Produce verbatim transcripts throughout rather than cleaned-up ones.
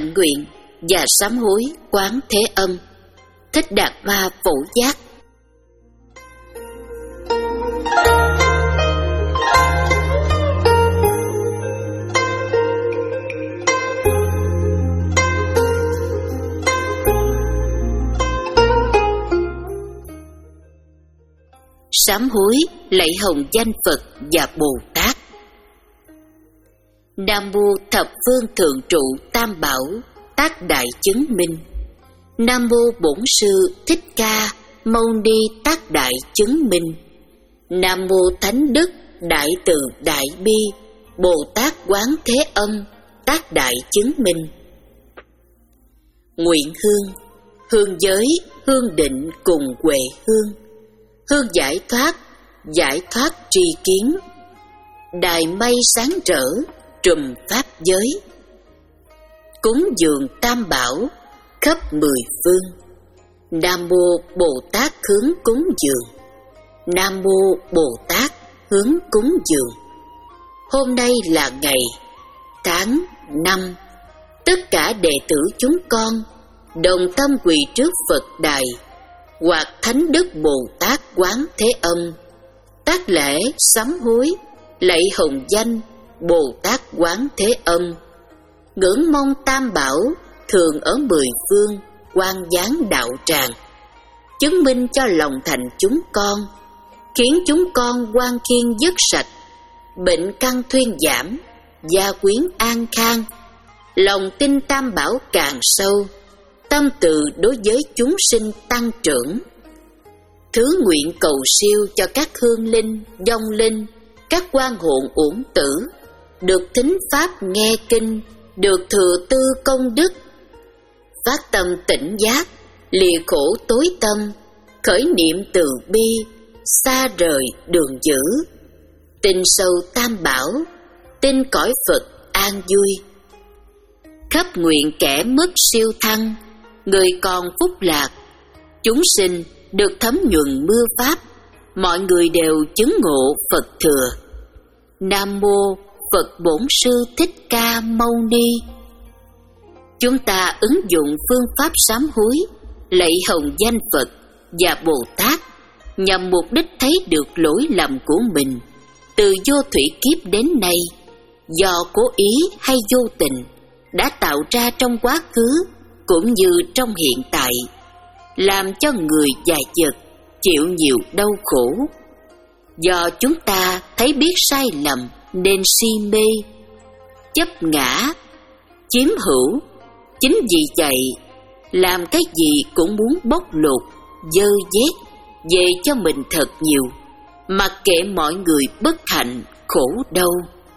hạnh nguyện và sám hối Quán Thế Âm. Thích Đạt Ma Phổ Giác. Sám hối lạy hồng danh Phật và Bồ Tát. Nam mô thập phương thượng trụ tam bảo tác đại chứng minh. Nam mô bổn sư Thích Ca Mâu Ni tác đại chứng minh. Nam mô thánh đức đại từ đại bi Bồ Tát Quán Thế Âm tác đại chứng minh. Nguyện hương, hương giới, hương định cùng huệ hương. Hương giải thoát, giải thoát tri kiến. Đài mây sáng rỡ, trùm pháp giới. Cúng dường tam bảo, khắp mười phương. Nam mô Bồ Tát hướng cúng dường. Nam mô Bồ Tát hướng cúng dường. Hôm nay là ngày, tháng, năm. Tất cả đệ tử chúng con đồng tâm quỳ trước Phật đài hoặc Thánh Đức Bồ Tát Quán Thế Âm, tác lễ sám hối lạy hồng danh Bồ Tát Quán Thế Âm, ngưỡng mong tam bảo thường ở mười phương quang giáng đạo tràng, chứng minh cho lòng thành chúng con, khiến chúng con oan khiên dứt sạch, bệnh căn thuyên giảm, gia quyến an khang, lòng tin tam bảo càng sâu, tâm từ đối với chúng sinh tăng trưởng. Thứ nguyện cầu siêu cho các hương linh, vong linh, các oan hồn uổng tử, được thính pháp nghe kinh, được thừa tư công đức. Phát tâm tỉnh giác, lìa khổ tối tâm, khởi niệm từ bi, xa rời đường dữ. Tin sâu tam bảo, tin cõi Phật an vui. Khắp nguyện kẻ mất siêu thăng, người còn phúc lạc, chúng sinh được thấm nhuần mưa pháp, mọi người đều chứng ngộ Phật thừa. Nam mô Phật Bổn Sư Thích Ca Mâu Ni. Chúng ta ứng dụng phương pháp sám hối lạy hồng danh Phật và Bồ Tát nhằm mục đích thấy được lỗi lầm của mình từ vô thủy kiếp đến nay, do cố ý hay vô tình đã tạo ra trong quá khứ cũng như trong hiện tại, làm cho người và vật chịu nhiều đau khổ. Do chúng ta thấy biết sai lầm nên si mê, chấp ngã, chiếm hữu. Chính vì vậy, làm cái gì cũng muốn bóc lột, dơ vét về cho mình thật nhiều, mặc kệ mọi người bất hạnh, khổ đau.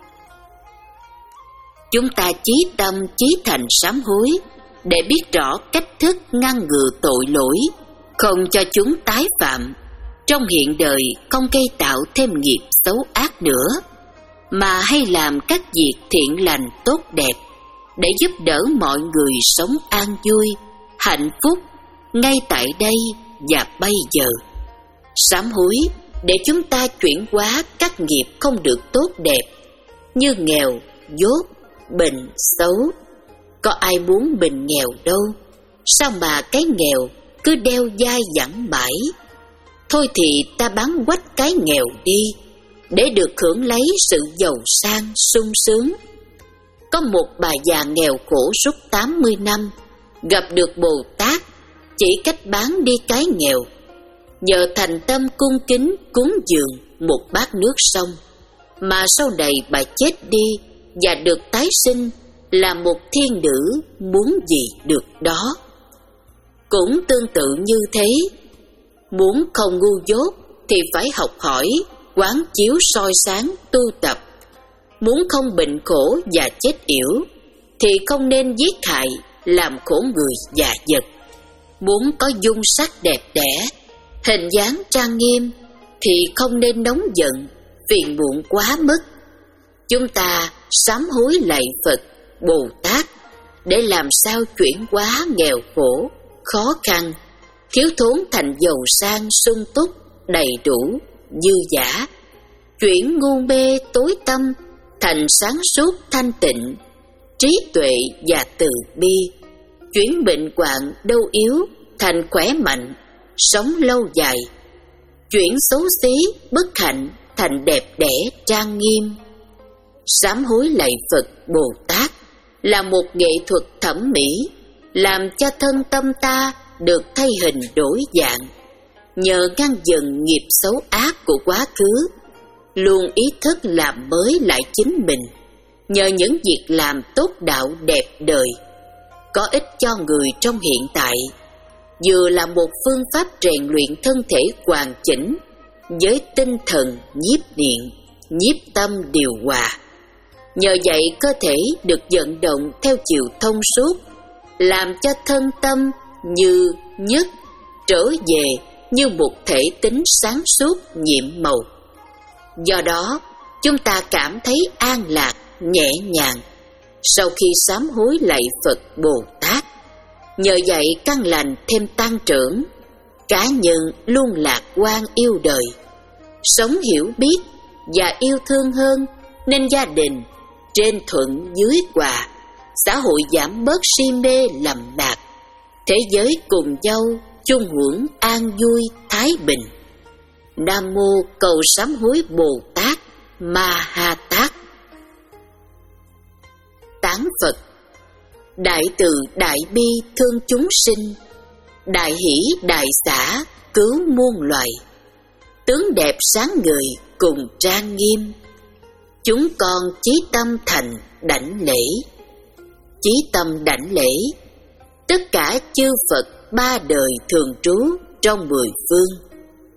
Chúng ta chí tâm chí thành sám hối để biết rõ cách thức ngăn ngừa tội lỗi, không cho chúng tái phạm, trong hiện đời không gây tạo thêm nghiệp xấu ác nữa, mà hay làm các việc thiện lành tốt đẹp để giúp đỡ mọi người sống an vui, hạnh phúc ngay tại đây và bây giờ. Sám hối để chúng ta chuyển hóa các nghiệp không được tốt đẹp như nghèo, dốt, bệnh, xấu. Có ai muốn mình nghèo đâu, sao mà cái nghèo cứ đeo dai dẳng mãi. Thôi thì ta bán quách cái nghèo đi, để được hưởng lấy sự giàu sang sung sướng. Có một bà già nghèo khổ suốt tám mươi năm, gặp được Bồ Tát, chỉ cách bán đi cái nghèo. Nhờ thành tâm cung kính cúng dường một bát nước sông, mà sau này bà chết đi và được tái sinh là một thiên nữ, muốn gì được đó. Cũng tương tự như thế, muốn không ngu dốt thì phải học hỏi, quán chiếu soi sáng tu tập. Muốn không bệnh khổ và chết yểu thì không nên giết hại, làm khổ người và vật. Muốn có dung sắc đẹp đẽ, hình dáng trang nghiêm thì không nên nóng giận, phiền muộn quá mức. Chúng ta sám hối lạy Phật, Bồ Tát để làm sao chuyển hóa nghèo khổ, khó khăn, thiếu thốn thành giàu sang sung túc, đầy đủ, dư dả. Chuyển ngu mê tối tâm thành sáng suốt thanh tịnh, trí tuệ và từ bi, chuyển bệnh hoạn đau yếu thành khỏe mạnh, sống lâu dài, chuyển xấu xí bất hạnh thành đẹp đẽ trang nghiêm. Sám hối lạy Phật Bồ Tát là một nghệ thuật thẩm mỹ, làm cho thân tâm ta được thay hình đổi dạng, nhờ ngăn dần nghiệp xấu ác của quá khứ, luôn ý thức làm mới lại chính mình, nhờ những việc làm tốt đạo đẹp đời, có ích cho người trong hiện tại, vừa là một phương pháp rèn luyện thân thể hoàn chỉnh với tinh thần nhiếp niệm, nhiếp tâm điều hòa. Nhờ vậy cơ thể được vận động theo chiều thông suốt, làm cho thân tâm như nhất trở về như một thể tính sáng suốt nhiệm màu. Do đó, chúng ta cảm thấy an lạc, nhẹ nhàng sau khi sám hối lạy Phật Bồ Tát. Nhờ vậy căn lành thêm tăng trưởng, cá nhân luôn lạc quan yêu đời, sống hiểu biết và yêu thương hơn, nên gia đình trên thuận dưới hòa, xã hội giảm bớt si mê lầm lạc, thế giới cùng nhau chung hưởng an vui thái bình. Nam mô Cầu Sám Hối Bồ Tát Ma Ha Tát. Tán Phật. Đại từ đại bi thương chúng sinh, đại hỷ đại xả cứu muôn loài, tướng đẹp sáng ngời cùng trang nghiêm, chúng con chí tâm thành đảnh lễ. Chí tâm đảnh lễ tất cả chư Phật ba đời thường trú trong mười phương.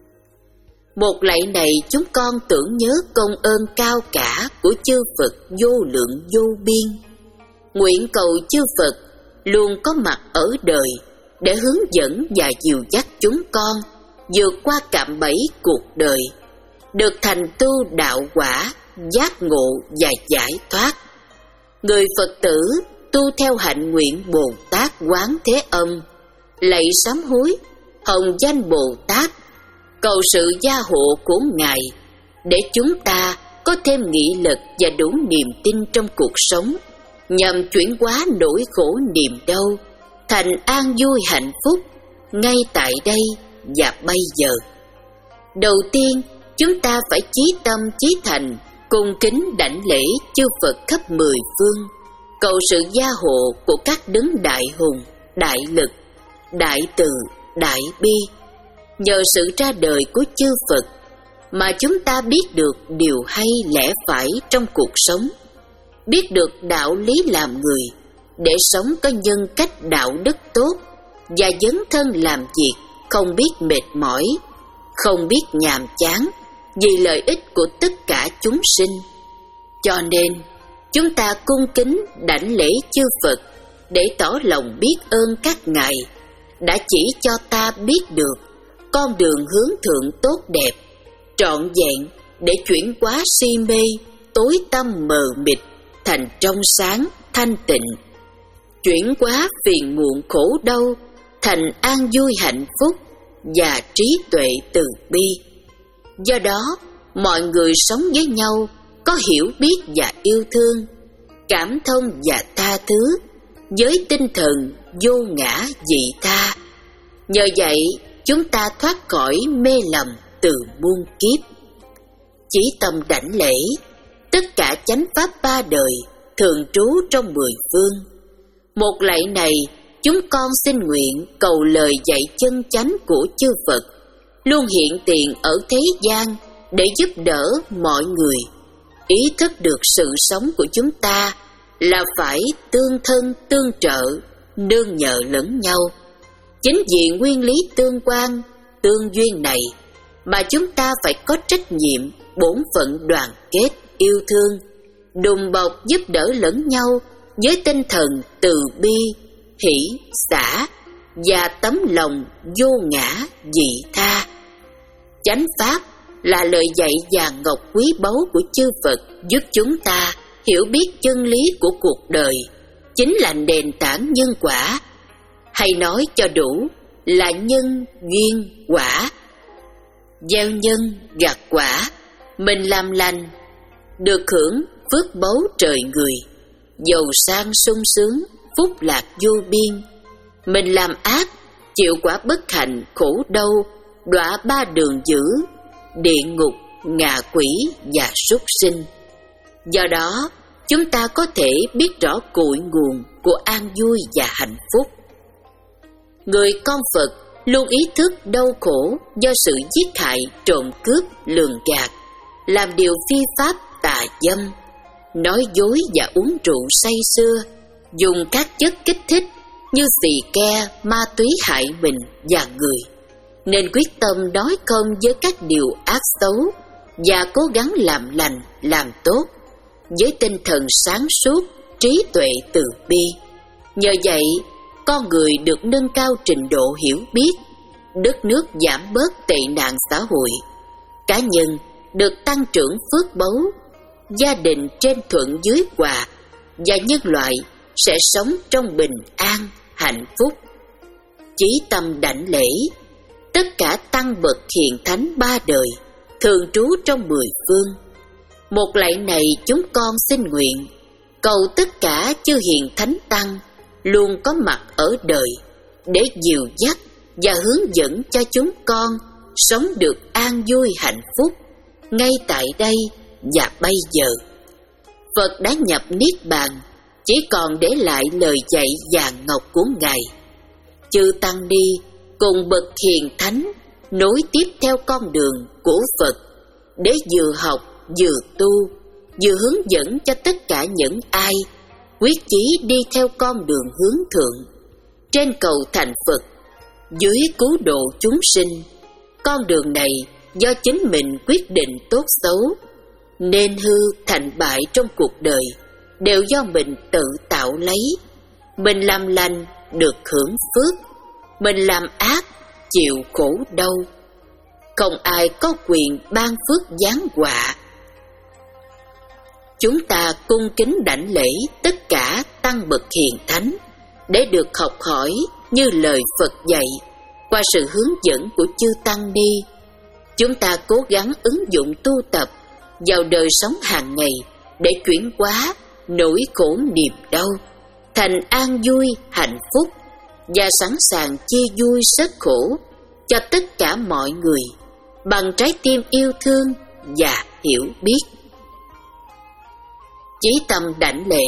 Một lạy này chúng con tưởng nhớ công ơn cao cả của chư Phật vô lượng vô biên, nguyện cầu chư Phật luôn có mặt ở đời để hướng dẫn và dìu dắt chúng con vượt qua cạm bẫy cuộc đời, được thành tu đạo quả, giác ngộ và giải thoát. Người Phật tử tu theo hạnh nguyện Bồ Tát Quán Thế Âm, lạy sám hối hồng danh Bồ Tát, cầu sự gia hộ của Ngài để chúng ta có thêm nghị lực và đủ niềm tin trong cuộc sống, nhằm chuyển hóa nỗi khổ niềm đau thành an vui hạnh phúc ngay tại đây và bây giờ. Đầu tiên, chúng ta phải chí tâm chí thành cung kính đảnh lễ chư Phật khắp mười phương, cầu sự gia hộ của các đấng đại hùng, đại lực, đại từ, đại bi. Nhờ sự ra đời của chư Phật mà chúng ta biết được điều hay lẽ phải trong cuộc sống, biết được đạo lý làm người để sống có nhân cách đạo đức tốt, và dấn thân làm việc không biết mệt mỏi, không biết nhàm chán, vì lợi ích của tất cả chúng sinh. Cho nên chúng ta cung kính đảnh lễ chư Phật để tỏ lòng biết ơn các ngài đã chỉ cho ta biết được con đường hướng thượng tốt đẹp, trọn vẹn để chuyển hóa si mê, tối tăm mờ mịt thành trong sáng, thanh tịnh, chuyển hóa phiền muộn khổ đau thành an vui hạnh phúc và trí tuệ từ bi. Do đó, mọi người sống với nhau có hiểu biết và yêu thương, cảm thông và tha thứ, với tinh thần vô ngã vị tha. Nhờ vậy, chúng ta thoát khỏi mê lầm từ muôn kiếp. Chí tâm đảnh lễ tất cả chánh pháp ba đời thường trú trong mười phương. Một lạy này, chúng con xin nguyện cầu lời dạy chân chánh của chư Phật luôn hiện tiền ở thế gian để giúp đỡ mọi người ý thức được sự sống của chúng ta là phải tương thân tương trợ, nương nhờ lẫn nhau. Chính vì nguyên lý tương quan, tương duyên này mà chúng ta phải có trách nhiệm, bổn phận đoàn kết, yêu thương, đùm bọc giúp đỡ lẫn nhau với tinh thần từ bi, hỷ, xả và tấm lòng vô ngã vị tha. Chánh pháp là lời dạy vàng ngọc quý báu của chư Phật, giúp chúng ta hiểu biết chân lý của cuộc đời, chính là nền tảng nhân quả, hay nói cho đủ là nhân duyên quả. Gieo nhân gặt quả, mình làm lành được hưởng phước báu trời người, giàu sang sung sướng, phúc lạc vô biên. Mình làm ác, chịu quả bất hạnh khổ đau, đọa ba đường dữ, địa ngục, ngạ quỷ và súc sinh. Do đó, chúng ta có thể biết rõ cội nguồn của an vui và hạnh phúc. Người con Phật luôn ý thức đau khổ do sự giết hại, trộm cướp, lường gạt, làm điều phi pháp tà dâm, nói dối và uống rượu say sưa, dùng các chất kích thích như xì ke, ma túy hại mình và người, nên quyết tâm nói không với các điều ác xấu và cố gắng làm lành, làm tốt với tinh thần sáng suốt, trí tuệ từ bi. Nhờ vậy, con người được nâng cao trình độ hiểu biết, đất nước giảm bớt tệ nạn xã hội, cá nhân được tăng trưởng phước báu, gia đình trên thuận dưới hòa, và nhân loại sẽ sống trong bình an, hạnh phúc. Chí tâm đảnh lễ, tất cả tăng bậc hiền thánh ba đời, thường trú trong mười phương. Một lạy này chúng con xin nguyện, cầu tất cả chư hiền thánh tăng luôn có mặt ở đời, để dìu dắt và hướng dẫn cho chúng con sống được an vui hạnh phúc, ngay tại đây và bây giờ. Phật đã nhập Niết Bàn, chỉ còn để lại lời dạy vàng ngọc của Ngài. Chư tăng ni cùng bậc hiền thánh nối tiếp theo con đường của Phật, để vừa học, vừa tu, vừa hướng dẫn cho tất cả những ai quyết chí đi theo con đường hướng thượng, trên cầu thành Phật, dưới cứu độ chúng sinh. Con đường này do chính mình quyết định tốt xấu, nên hư thành bại trong cuộc đời đều do mình tự tạo lấy. Mình làm lành được hưởng phước, mình làm ác chịu khổ đau. Không ai có quyền ban phước giáng họa. Chúng ta cung kính đảnh lễ tất cả tăng bậc hiền thánh, để được học hỏi như lời Phật dạy qua sự hướng dẫn của chư tăng ni. Chúng ta cố gắng ứng dụng tu tập vào đời sống hàng ngày, để chuyển hóa nỗi khổ niềm đau thành an vui hạnh phúc, và sẵn sàng chia vui sớt khổ cho tất cả mọi người bằng trái tim yêu thương và hiểu biết. Chí tâm đảnh lễ.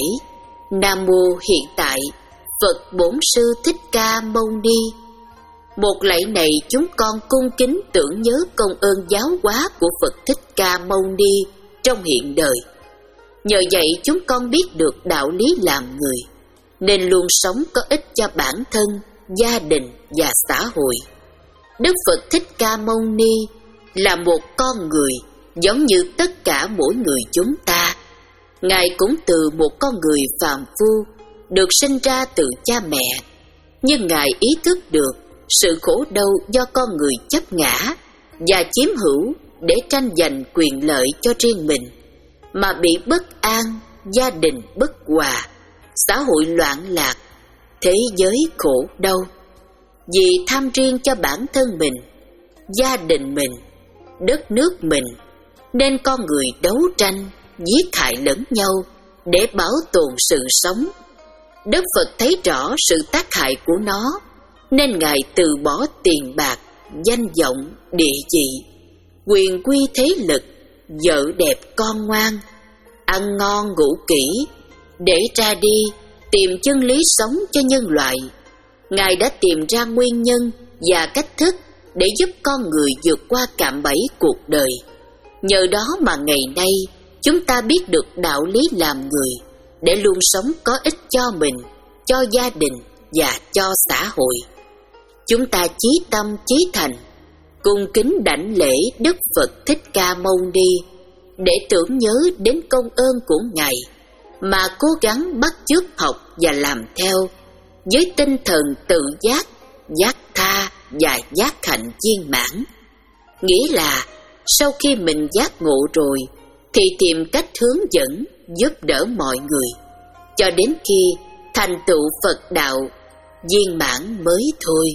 Nam mô hiện tại Phật Bổn Sư Thích Ca Mâu Ni. Một lạy này chúng con cung kính tưởng nhớ công ơn giáo hóa của Phật Thích Ca Mâu Ni trong hiện đời. Nhờ vậy chúng con biết được đạo lý làm người, nên luôn sống có ích cho bản thân, gia đình và xã hội. Đức Phật Thích Ca Mâu Ni là một con người giống như tất cả mỗi người chúng ta. Ngài cũng từ một con người phàm phu, được sinh ra từ cha mẹ, nhưng Ngài ý thức được sự khổ đau do con người chấp ngã và chiếm hữu để tranh giành quyền lợi cho riêng mình, mà bị bất an, gia đình bất hòa, xã hội loạn lạc, thế giới khổ đau. Vì tham riêng cho bản thân mình, gia đình mình, đất nước mình, nên con người đấu tranh, giết hại lẫn nhau để bảo tồn sự sống. Đức Phật thấy rõ sự tác hại của nó, nên Ngài từ bỏ tiền bạc, danh vọng, địa vị, quyền quy thế lực, vợ đẹp con ngoan, ăn ngon ngủ kỹ, để ra đi tìm chân lý sống cho nhân loại. Ngài đã tìm ra nguyên nhân và cách thức để giúp con người vượt qua cạm bẫy cuộc đời. Nhờ đó mà ngày nay chúng ta biết được đạo lý làm người, để luôn sống có ích cho mình, cho gia đình và cho xã hội. Chúng ta chí tâm chí thành, cung kính đảnh lễ Đức Phật Thích Ca Mâu Ni, để tưởng nhớ đến công ơn của Ngài, mà cố gắng bắt chước học và làm theo, với tinh thần tự giác, giác tha và giác hạnh viên mãn. Nghĩa là sau khi mình giác ngộ rồi, thì tìm cách hướng dẫn, giúp đỡ mọi người, cho đến khi thành tựu Phật đạo viên mãn mới thôi.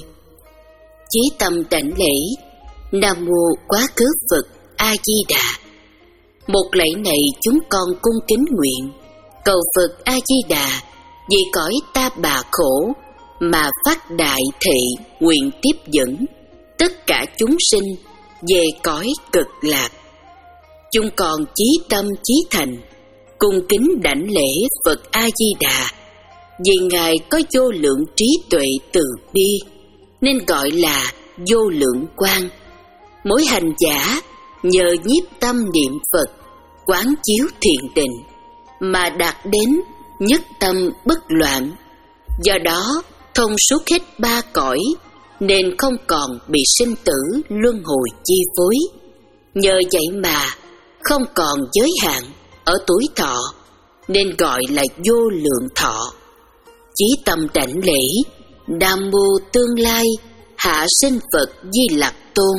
Chí tâm đảnh lễ. Nam mô Quá Khứ Phật A Di Đà. Một lạy này chúng con cung kính nguyện, Cầu Phật A-di-đà, vì cõi ta bà khổ mà phát đại thị nguyện tiếp dẫn tất cả chúng sinh về cõi cực lạc. Chúng còn chí tâm chí thành cung kính đảnh lễ Phật A-di-đà, vì Ngài có vô lượng trí tuệ từ bi nên gọi là vô lượng quang. Mỗi hành giả nhờ nhiếp tâm niệm Phật, quán chiếu thiền định mà đạt đến nhất tâm bất loạn. Do đó thông suốt hết ba cõi nên không còn bị sinh tử luân hồi chi phối. Nhờ vậy mà không còn giới hạn ở tuổi thọ nên gọi là vô lượng thọ. Chí tâm đảnh lễ Nam Mô Tương Lai Hạ Sinh Phật Di Lặc Tôn.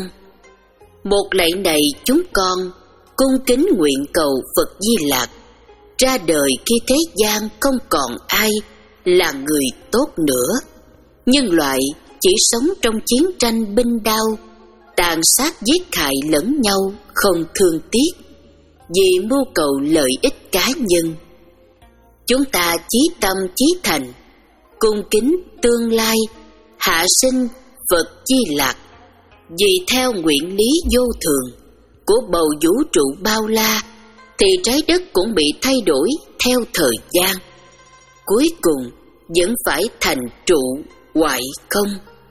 Một lạy này chúng con cung kính nguyện cầu Phật Di Lặc ra đời khi thế gian không còn ai là người tốt nữa. Nhân loại chỉ sống trong chiến tranh binh đao, tàn sát giết hại lẫn nhau không thương tiếc, vì mưu cầu lợi ích cá nhân. Chúng ta chí tâm chí thành cung kính Tương Lai Hạ Sinh Phật Di Lặc, vì theo nguyện lý vô thường của bầu vũ trụ bao la thì trái đất cũng bị thay đổi theo thời gian, cuối cùng vẫn phải thành trụ hoại không.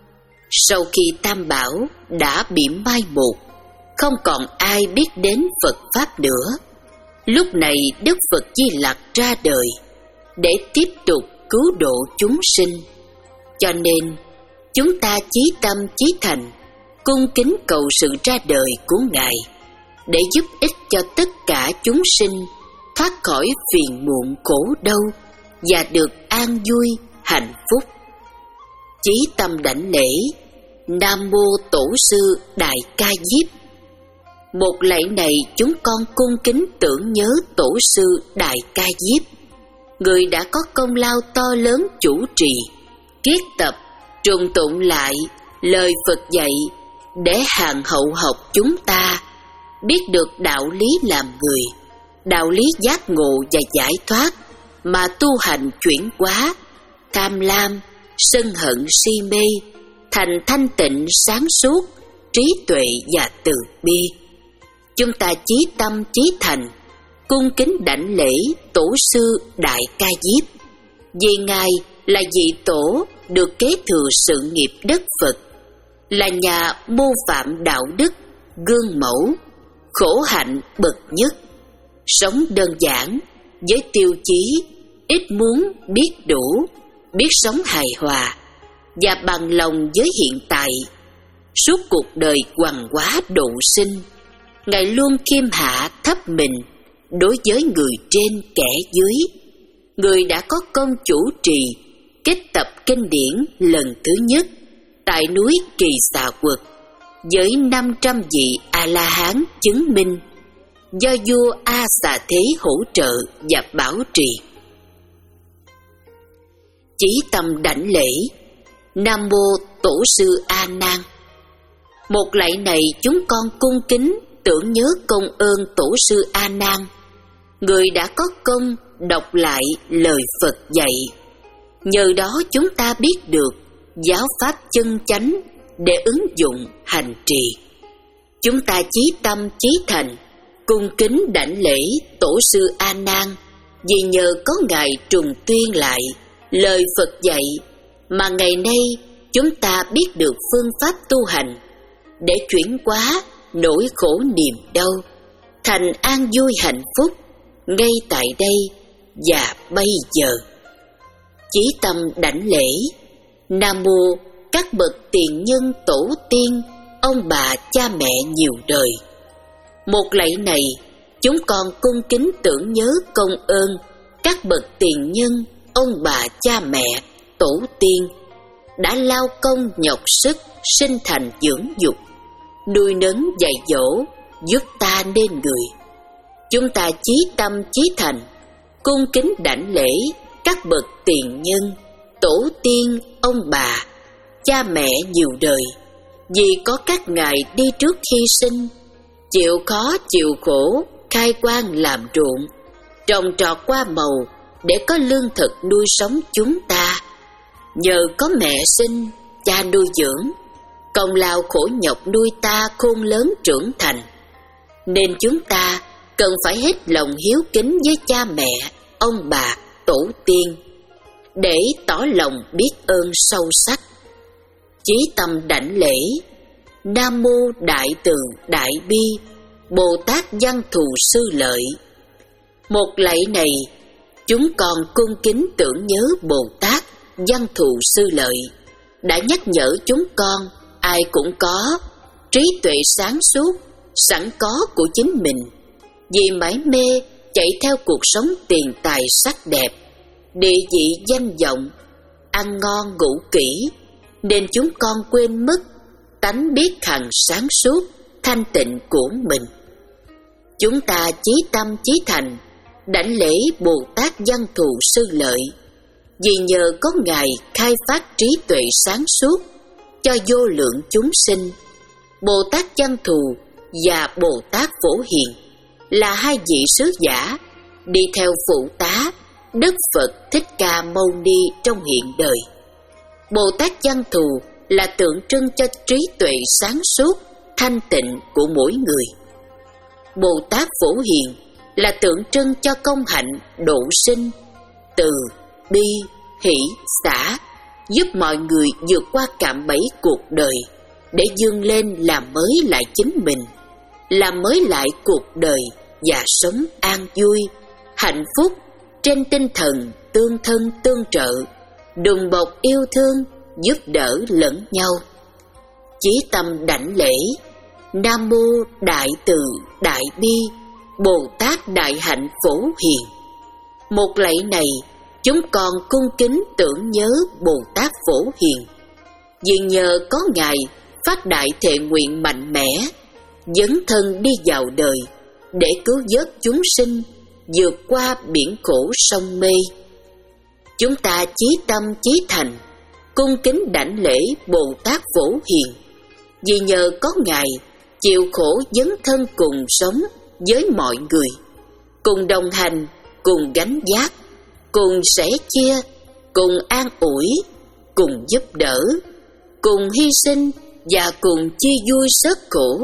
Sau khi Tam Bảo đã bị mai một, không còn ai biết đến Phật Pháp nữa. Lúc này Đức Phật Di Lặc ra đời để tiếp tục cứu độ chúng sinh. Cho nên chúng ta chí tâm chí thành cung kính cầu sự ra đời của Ngài để giúp ích cho tất cả chúng sinh thoát khỏi phiền muộn khổ đau và được an vui hạnh phúc. Chí tâm đảnh lễ Nam Mô Tổ sư Đại Ca Diếp. Một lạy này chúng con cung kính tưởng nhớ Tổ sư Đại Ca Diếp, người đã có công lao to lớn chủ trì, kiết tập, trùng tụng lại lời Phật dạy để hàng hậu học chúng ta biết được đạo lý làm người, đạo lý giác ngộ và giải thoát, mà tu hành chuyển hóa tham lam, sân hận, si mê thành thanh tịnh, sáng suốt, trí tuệ và từ bi. Chúng ta chí tâm chí thành cung kính đảnh lễ Tổ sư Đại Ca Diếp, vì Ngài là vị tổ được kế thừa sự nghiệp đất Phật, là nhà mô phạm đạo đức, gương mẫu, khổ hạnh bậc nhất, sống đơn giản với tiêu chí ít muốn biết đủ, biết sống hài hòa và bằng lòng với hiện tại. Suốt cuộc đời hoằng hóa độ sinh, Ngài luôn khiêm hạ thấp mình đối với người trên kẻ dưới. Người đã có công chủ trì kết tập kinh điển lần thứ nhất tại núi Kỳ Xà Quật với năm trăm vị A-la-hán chứng minh, do vua A Xà Thế hỗ trợ và bảo trì. Chí tâm đảnh lễ Nam Mô Tổ sư A Nan. Một lạy này chúng con cung kính tưởng nhớ công ơn Tổ sư A Nan, người đã có công đọc lại lời Phật dạy. Nhờ đó chúng ta biết được giáo pháp chân chánh để ứng dụng hành trì. Chúng ta chí tâm chí thành cung kính đảnh lễ Tổ sư A Nan, vì nhờ có Ngài trùng tuyên lại lời Phật dạy mà ngày nay chúng ta biết được phương pháp tu hành để chuyển hóa nỗi khổ niềm đau thành an vui hạnh phúc ngay tại đây và bây giờ. Chí tâm đảnh lễ Nam Mô các bậc tiền nhân tổ tiên, ông bà cha mẹ nhiều đời. Một lạy này chúng con cung kính tưởng nhớ công ơn các bậc tiền nhân, ông bà cha mẹ tổ tiên đã lao công nhọc sức sinh thành dưỡng dục, nuôi nấng dạy dỗ giúp ta nên người. Chúng ta chí tâm chí thành cung kính đảnh lễ các bậc tiền nhân, tổ tiên, ông bà, cha mẹ nhiều đời, vì có các ngài đi trước hy sinh, chịu khó chịu khổ, khai quang làm ruộng, trồng trọt qua màu để có lương thực nuôi sống chúng ta. Nhờ có mẹ sinh, cha nuôi dưỡng, công lao khổ nhọc nuôi ta khôn lớn trưởng thành, nên chúng ta cần phải hết lòng hiếu kính với cha mẹ, ông bà, tổ tiên, để tỏ lòng biết ơn sâu sắc. Chí tâm đảnh lễ: Nam mô Đại Từ Đại Bi Bồ Tát Văn Thù Sư Lợi. Một lạy này, chúng con cung kính tưởng nhớ Bồ Tát Văn Thù Sư Lợi đã nhắc nhở chúng con ai cũng có trí tuệ sáng suốt sẵn có của chính mình, vì mải mê chạy theo cuộc sống tiền tài sắc đẹp, địa vị danh vọng, ăn ngon ngủ kỹ, nên chúng con quên mất tánh biết hằng sáng suốt thanh tịnh của mình. Chúng ta chí tâm chí thành đảnh lễ Bồ Tát Văn Thù Sư Lợi, vì nhờ có Ngài khai phát trí tuệ sáng suốt cho vô lượng chúng sinh. Bồ Tát Văn Thù và Bồ Tát Phổ Hiền là hai vị sứ giả đi theo phụ tá Đức Phật Thích Ca Mâu Ni trong hiện đời. Bồ Tát Văn Thù là tượng trưng cho trí tuệ sáng suốt thanh tịnh của mỗi người. Bồ Tát Phổ Hiền là tượng trưng cho công hạnh độ sinh, từ, bi, hỷ, xả, giúp mọi người vượt qua cạm bẫy cuộc đời để vươn lên làm mới lại chính mình, làm mới lại cuộc đời và sống an vui, hạnh phúc trên tinh thần tương thân tương trợ, đùm bọc yêu thương, giúp đỡ lẫn nhau. Chí tâm đảnh lễ: Nam mô Đại Từ Đại Bi Bồ Tát Đại Hạnh Phổ Hiền. Một lạy này, chúng con cung kính tưởng nhớ Bồ Tát Phổ Hiền, vì nhờ có Ngài phát đại thệ nguyện mạnh mẽ, dấn thân đi vào đời để cứu vớt chúng sinh vượt qua biển khổ sông mê. Chúng ta chí tâm chí thành cung kính đảnh lễ Bồ Tát Phổ Hiền, vì nhờ có Ngài chịu khổ dấn thân cùng sống với mọi người, cùng đồng hành, cùng gánh vác, cùng sẻ chia, cùng an ủi, cùng giúp đỡ, cùng hy sinh và cùng chia vui sớt khổ.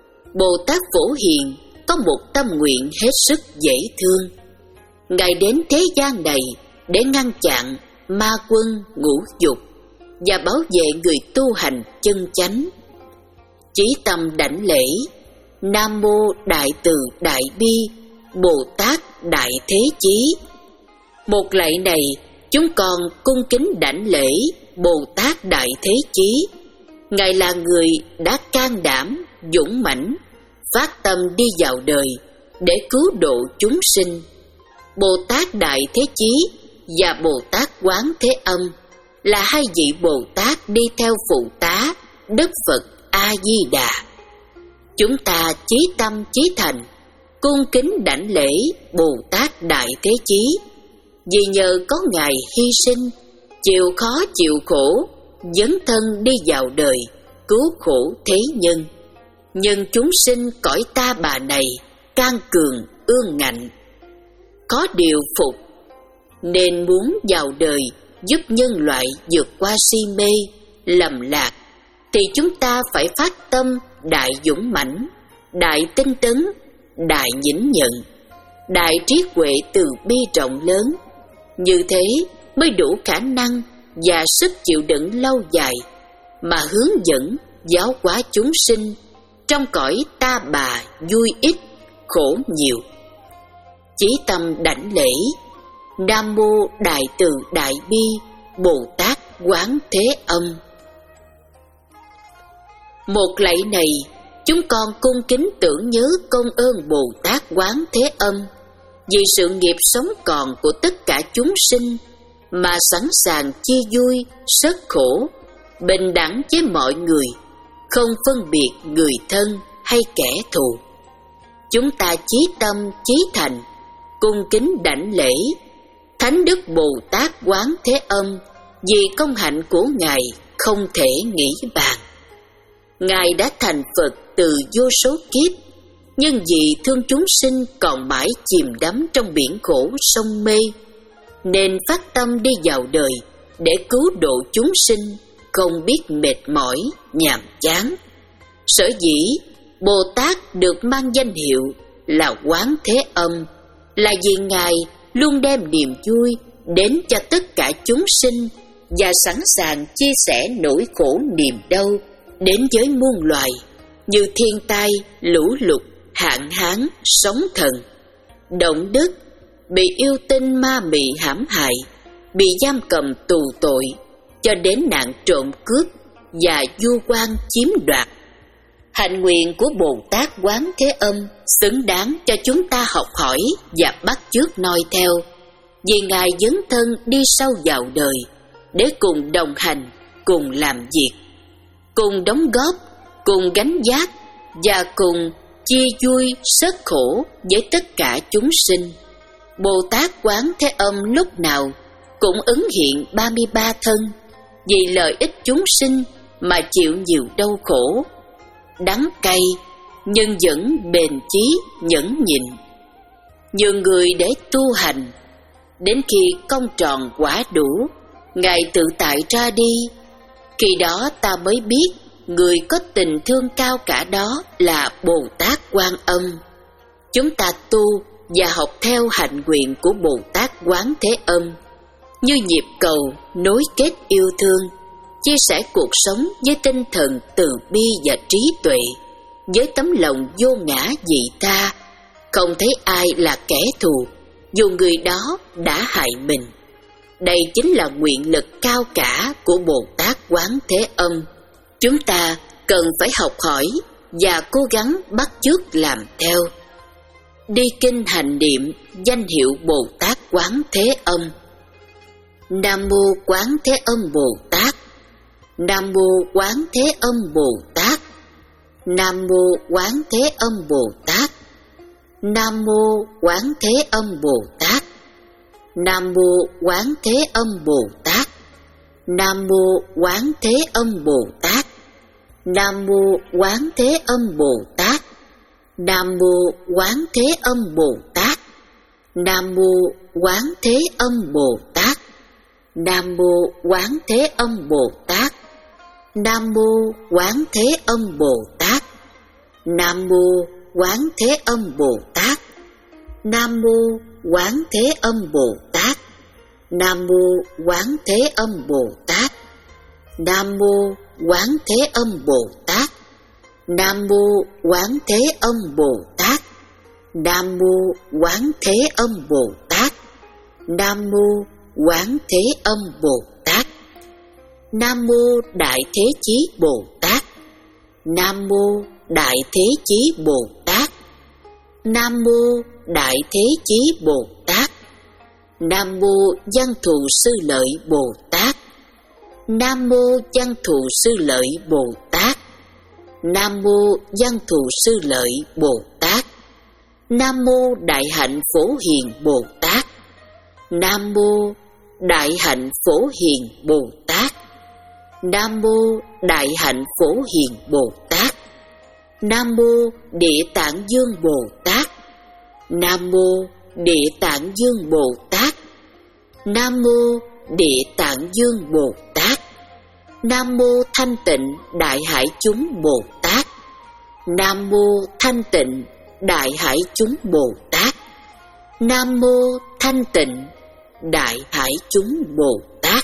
Bồ Tát Phổ Hiền có một tâm nguyện hết sức dễ thương. Ngài đến thế gian này để ngăn chặn ma quân ngũ dục và bảo vệ người tu hành chân chánh. Chí tâm đảnh lễ: Nam mô Đại Từ Đại Bi Bồ Tát Đại Thế Chí. Một lạy này, chúng con cung kính đảnh lễ Bồ Tát Đại Thế Chí. Ngài là người đã can đảm, dũng mãnh, phát tâm đi vào đời để cứu độ chúng sinh. Bồ Tát Đại Thế Chí và Bồ Tát Quán Thế Âm là hai vị Bồ Tát đi theo phụ tá Đức Phật A Di Đà. Chúng ta chí tâm chí thành cung kính đảnh lễ Bồ Tát Đại Thế Chí, vì nhờ có Ngài hy sinh, chịu khó chịu khổ, dấn thân đi vào đời cứu khổ thế nhân. Nhưng chúng sinh cõi ta bà này can cường ương ngạnh, có điều phục, nên muốn vào đời giúp nhân loại vượt qua si mê, lầm lạc, thì chúng ta phải phát tâm đại dũng mãnh, đại tinh tấn, đại nhẫn nhận, đại trí huệ từ bi rộng lớn. Như thế mới đủ khả năng và sức chịu đựng lâu dài mà hướng dẫn giáo hóa chúng sinh trong cõi ta bà vui ít, khổ nhiều. Chí tâm đảnh lễ: Nam mô Đại Từ Đại Bi Bồ Tát Quán Thế Âm. Một lạy này, chúng con cung kính tưởng nhớ công ơn Bồ Tát Quán Thế Âm, vì sự nghiệp sống còn của tất cả chúng sinh mà sẵn sàng chia vui, sớt khổ, bình đẳng với mọi người, không phân biệt người thân hay kẻ thù. Chúng ta chí tâm chí thành cung kính đảnh lễ Thánh Đức Bồ Tát Quán Thế Âm, vì công hạnh của Ngài không thể nghĩ bàn. Ngài đã thành Phật từ vô số kiếp, nhưng vì thương chúng sinh còn mãi chìm đắm trong biển khổ sông mê, nên phát tâm đi vào đời để cứu độ chúng sinh, không biết mệt mỏi, nhàm chán. Sở dĩ Bồ Tát được mang danh hiệu là Quán Thế Âm là vì Ngài luôn đem niềm vui đến cho tất cả chúng sinh và sẵn sàng chia sẻ nỗi khổ niềm đau đến với muôn loài như thiên tai, lũ lụt, hạn hán, sóng thần, động đất, bị yêu tinh ma mị hãm hại, bị giam cầm tù tội, cho đến nạn trộm cướp và vu oan chiếm đoạt. Hạnh nguyện của Bồ Tát Quán Thế Âm xứng đáng cho chúng ta học hỏi và bắt chước noi theo, vì Ngài dấn thân đi sâu vào đời để cùng đồng hành, cùng làm việc, cùng đóng góp, cùng gánh vác và cùng chia vui sớt khổ với tất cả chúng sinh. Bồ Tát Quán Thế Âm lúc nào cũng ứng hiện ba mươi ba thân, vì lợi ích chúng sinh mà chịu nhiều đau khổ, đắng cay, nhưng vẫn bền chí nhẫn nhịn, nhường người để tu hành. Đến khi công tròn quả đủ, Ngài tự tại ra đi. Khi đó ta mới biết người có tình thương cao cả đó là Bồ Tát Quan Âm. Chúng ta tu và học theo hạnh nguyện của Bồ Tát Quán Thế Âm, như nhịp cầu nối kết yêu thương, chia sẻ cuộc sống với tinh thần từ bi và trí tuệ, với tấm lòng vô ngã vị tha, không thấy ai là kẻ thù dù người đó đã hại mình. Đây chính là nguyện lực cao cả của Bồ Tát Quán Thế Âm. Chúng ta cần phải học hỏi và cố gắng bắt chước làm theo. Đi kinh hành niệm danh hiệu Bồ Tát Quán Thế Âm. Nam mô Quán Thế Âm Bồ Tát. Nam mô Quán Thế Âm Bồ Tát. Nam mô Quán Thế Âm Bồ Tát. Nam mô Quán Thế Âm Bồ Tát. Nam mô Quán Thế Âm Bồ Tát. Nam mô Quán Thế Âm Bồ Tát. Nam mô Quán Thế Âm Bồ Tát. Nam mô Quán Thế Âm Bồ Tát. Nam mô Quán Thế Âm Bồ Tát. Nam mô Quán Thế Âm Bồ Tát. Nam mô Quán Thế Âm Bồ Tát. Nam mô Quán Thế Âm Bồ Tát. Nam mô Quán Thế Âm Bồ Tát. Nam mô Quán Thế Âm Bồ Tát. Nam mô Quán Thế Âm Bồ Tát. Nam mô Quán Thế Âm Bồ Tát. Nam mô Quán Thế Âm Bồ Tát. Nam mô Quán Thế Âm Bồ Tát. Nam mô Đại Thế Chí Bồ Tát. Nam mô Đại Thế Chí Bồ Tát. Nam mô Đại Thế Chí Bồ Tát. Nam mô Văn Thù Sư Lợi Bồ Tát. Nam mô Văn Thù Sư Lợi Bồ Tát. Nam mô Văn Thù Sư Lợi Bồ Tát. Nam mô Đại Hạnh Phổ Hiền Bồ Tát. Nam mô Đại Hạnh Phổ Hiền Bồ Tát. Nam mô Đại Hạnh Phổ Hiền Bồ Tát. Nam mô Địa Tạng Dương Bồ Tát. Nam mô Địa Tạng Dương Bồ Tát. Nam mô Địa Tạng Dương Bồ Tát. Nam mô Thanh Tịnh Đại Hải Chúng Bồ Tát. Nam mô Thanh Tịnh Đại Hải Chúng Bồ Tát. Nam mô Thanh Tịnh Đại Hải Chúng Bồ Tát.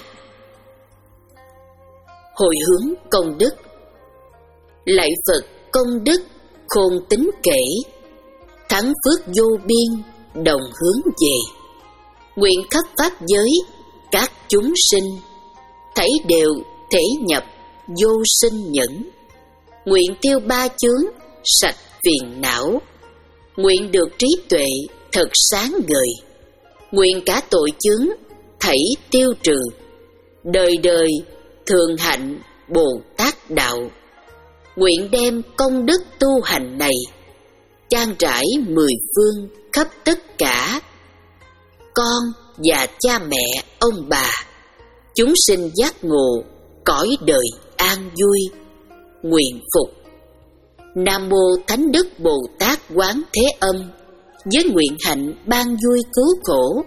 Hồi hướng công đức. Lạy Phật công đức khôn tính kể, thắng phước vô biên đồng hướng về. Nguyện khắp pháp giới các chúng sinh, thảy đều thể nhập vô sinh nhẫn. Nguyện tiêu ba chướng sạch phiền não, nguyện được trí tuệ thật sáng ngời. Nguyện cả tội chướng thảy tiêu trừ, đời đời thường hạnh Bồ Tát đạo. Nguyện đem công đức tu hành này chan trải mười phương khắp tất cả con và cha mẹ ông bà, chúng sinh giác ngộ cõi đời an vui. Nguyện phục. Nam mô Thánh Đức Bồ Tát Quán Thế Âm, với nguyện hạnh ban vui cứu khổ,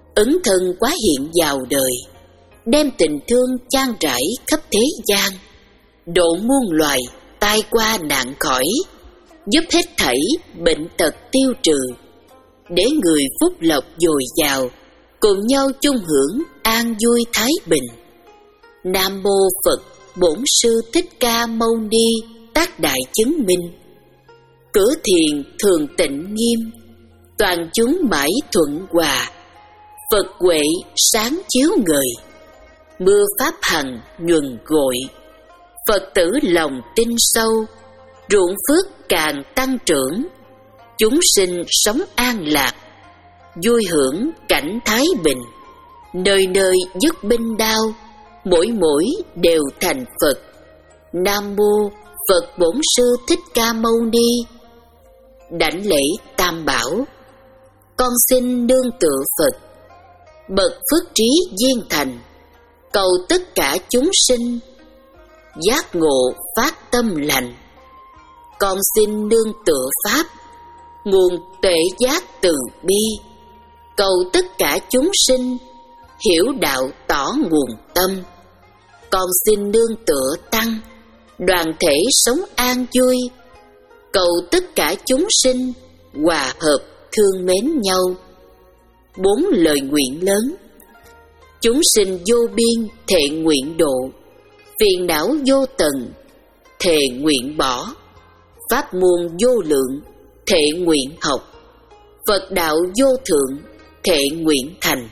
Ấn thân quá hiện vào đời, đem tình thương chan trải khắp thế gian, độ muôn loài tai qua nạn khỏi, giúp hết thảy bệnh tật tiêu trừ, để người phúc lộc dồi dào, cùng nhau chung hưởng an vui thái bình. Nam mô Phật Bổn Sư Thích Ca Mâu Ni Tác Đại Chứng Minh. Cửa thiền thường tịnh nghiêm, toàn chúng mãi thuận hòa, Phật huệ sáng chiếu ngời, mưa pháp hằng nhuần gội. Phật tử lòng tin sâu, ruộng phước càng tăng trưởng, chúng sinh sống an lạc, vui hưởng cảnh thái bình. Nơi nơi dứt binh đao, mỗi mỗi đều thành Phật. Nam mô Phật Bổn Sư Thích Ca Mâu Ni. Đảnh lễ Tam Bảo, con xin nương tựa Phật, bậc phước trí viên thành, cầu tất cả chúng sinh giác ngộ phát tâm lành. Con xin nương tựa Pháp, nguồn tuệ giác từ bi, cầu tất cả chúng sinh hiểu đạo tỏ nguồn tâm. Con xin nương tựa Tăng, đoàn thể sống an vui, cầu tất cả chúng sinh hòa hợp thương mến nhau. Bốn lời nguyện lớn: chúng sinh vô biên thệ nguyện độ, phiền não vô tận thệ nguyện bỏ, pháp môn vô lượng thệ nguyện học, Phật đạo vô thượng thệ nguyện thành.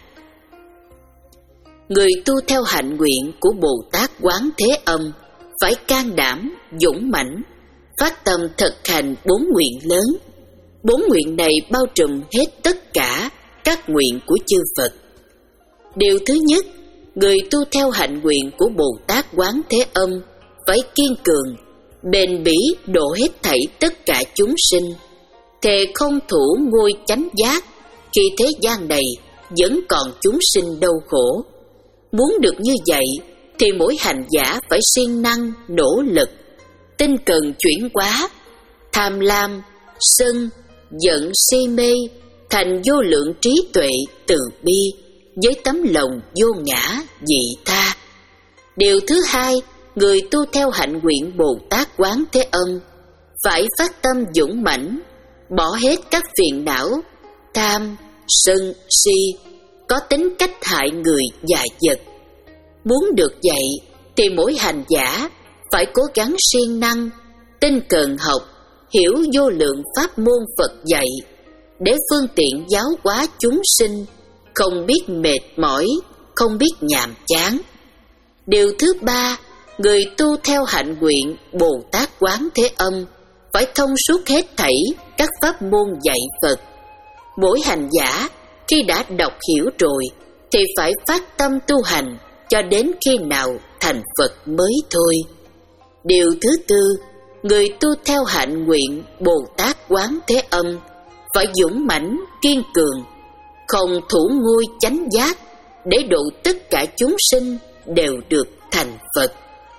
Người tu theo hạnh nguyện của Bồ Tát Quán Thế Âm phải can đảm, dũng mãnh, phát tâm thực hành bốn nguyện lớn. Bốn nguyện này bao trùm hết tất cả các nguyện của chư Phật. Điều thứ nhất, người tu theo hạnh nguyện của Bồ Tát Quán Thế Âm phải kiên cường, bền bỉ độ hết thảy tất cả chúng sinh, thề không thủ ngôi chánh giác khi thế gian này vẫn còn chúng sinh đau khổ. Muốn được như vậy thì mỗi hành giả phải siêng năng nỗ lực, tinh cần chuyển hóa tham lam, sân, giận, si mê thành vô lượng trí tuệ từ bi với tấm lòng vô ngã vị tha. Điều thứ hai, người tu theo hạnh nguyện Bồ Tát Quán Thế Âm phải phát tâm dũng mãnh, bỏ hết các phiền não tham, sân, si có tính cách hại người và vật. Muốn được vậy thì mỗi hành giả phải cố gắng siêng năng, tinh cần học, hiểu vô lượng pháp môn Phật dạy, để phương tiện giáo hóa chúng sinh, không biết mệt mỏi, không biết nhàm chán. Điều thứ ba, người tu theo hạnh nguyện Bồ Tát Quán Thế Âm phải thông suốt hết thảy các pháp môn dạy Phật. Mỗi hành giả khi đã đọc hiểu rồi thì phải phát tâm tu hành cho đến khi nào thành Phật mới thôi. Điều thứ tư, người tu theo hạnh nguyện Bồ Tát Quán Thế Âm phải dũng mãnh, kiên cường, không thủ ngôi chánh giác, để độ tất cả chúng sinh đều được thành Phật.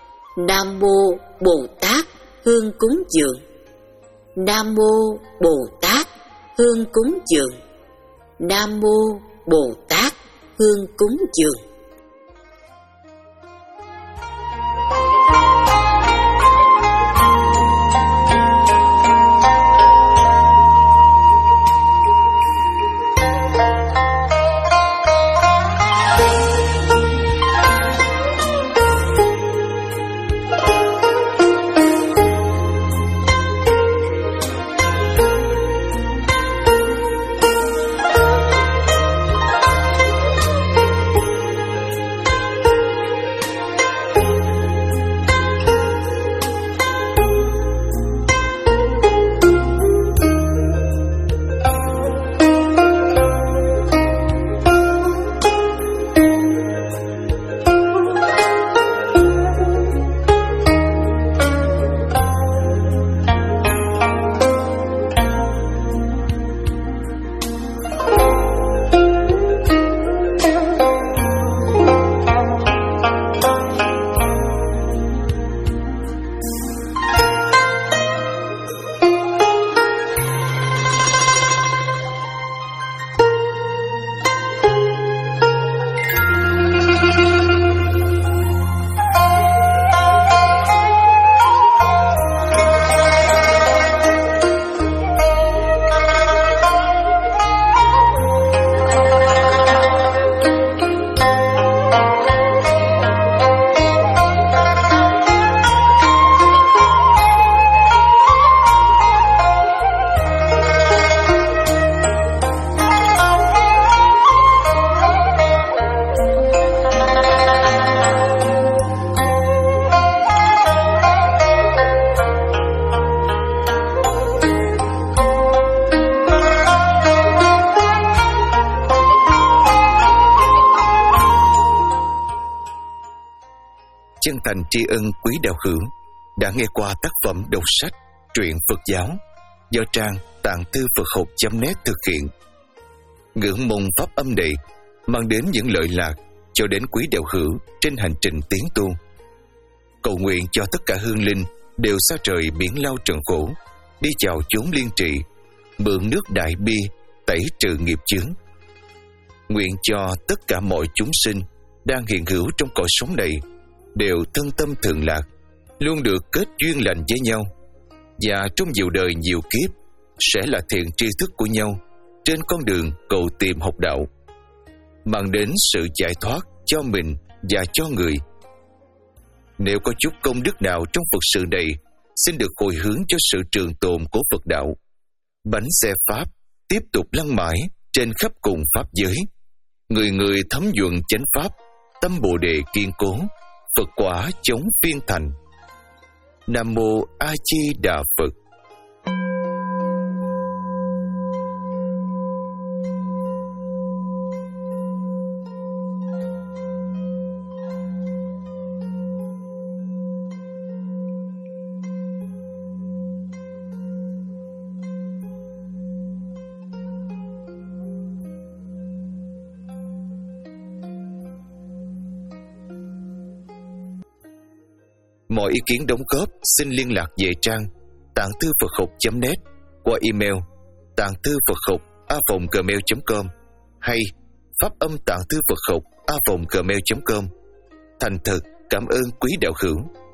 Nam mô Bồ Tát Hương Cúng Dường. Nam mô Bồ Tát Hương Cúng Dường. Nam mô Bồ Tát Hương Cúng Dường. chân thành tri ân quý đạo hữu đã nghe qua tác phẩm đọc sách truyện Phật giáo do trang tạng thư Phật học chấm net thực hiện. Ngưỡng mong pháp âm này mang đến những lợi lạc cho đến quý đạo hữu trên hành trình tiến tu. Cầu nguyện cho tất cả hương linh đều xa trời biển lao trần khổ, đi chào chốn liên trị, mượn nước đại bi tẩy trừ nghiệp chướng. Nguyện cho tất cả mọi chúng sinh đang hiện hữu trong cõi sống này đều thân tâm thường lạc, luôn được kết duyên lành với nhau, và trong nhiều đời nhiều kiếp sẽ là thiện tri thức của nhau trên con đường cầu tìm học đạo, mang đến sự giải thoát cho mình và cho người. Nếu có chút công đức nào trong Phật sự này, xin được hồi hướng cho sự trường tồn của Phật đạo. Bánh xe Pháp tiếp tục lăn mãi trên khắp cùng Pháp giới. Người người thấm nhuận chánh Pháp, tâm Bồ Đề kiên cố, Phật quả chống phiên thành. Nam Mô A Di Đà Phật. Mọi ý kiến đóng góp xin liên lạc về trang tạng thư Phật học chấm net qua email tạng thư Phật học a vòng gmail chấm com hay pháp âm tạng thư Phật học a vòng gmail chấm com. Thành thật cảm ơn quý đạo hữu.